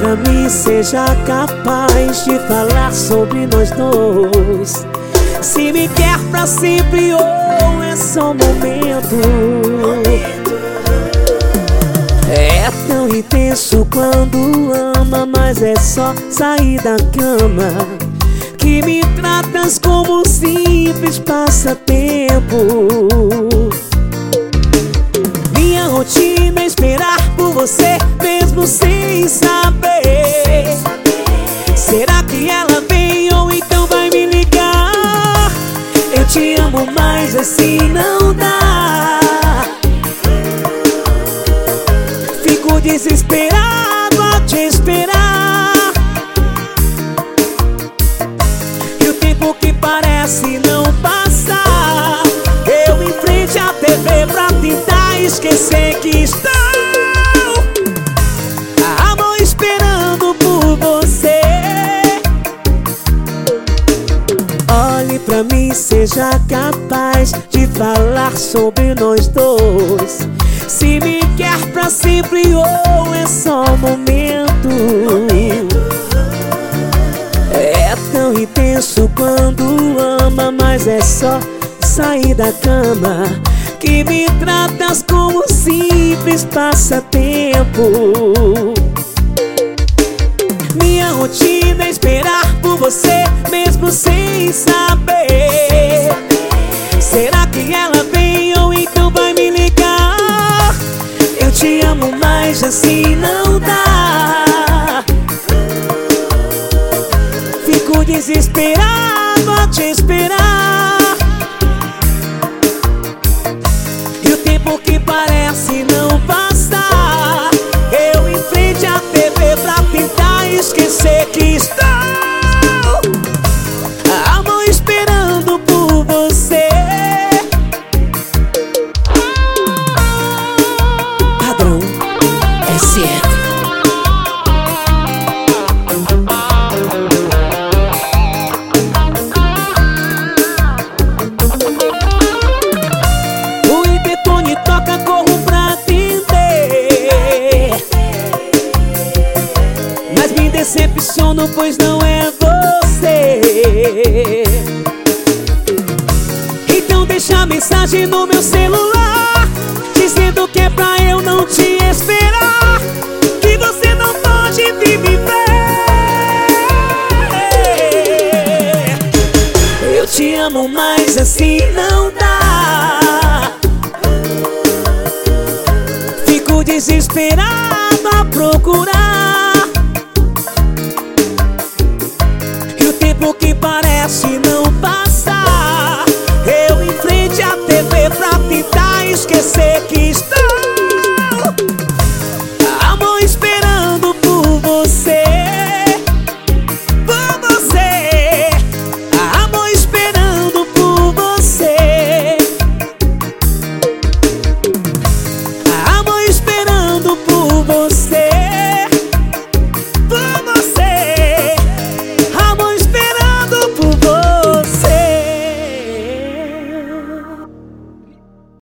pra mim, seja capaz de falar sobre nós dois. Se me quer pra sempre ou é só um momento. É tão intenso quando ama, mas é só sair da cama. Que me tratas como um simples passatempo. Minha rotina é esperar por você, mesmo sem saber. Será que ela vem ou então vai me ligar? Eu te amo, mas assim não dá. Fico desesperado a te esperar. E o tempo que parece não passar. Eu em frente à TV pra tentar esquecer que estou, amor, esperando por você. Olhe pra mim, seja capaz de falar sobre nós dois. Se me quer pra sempre ou é só um momento. É tão intenso quando ama, mas é só sair da cama. Que me tratas como um simples passatempo. Minha rotina é esperar por você, mesmo sem saber. Será que ela vem ou então vai me ligar? Eu te amo, mas assim não dá. Fico desesperado a te esperar. E o tempo que parece não passar. Eu em frente à TV pra tentar esquecer que estou, amor, esperando por você. Padrão SF. O interfone toca, corro pra atender, mas me decepciono, pois não é você. Então deixa a mensagem no meu celular, dizendo que é pra eu não te esperar, que você não pode vir me ver. Eu te amo, mas assim não dá. Fico desesperado a procurar. E o tempo que parece não passa.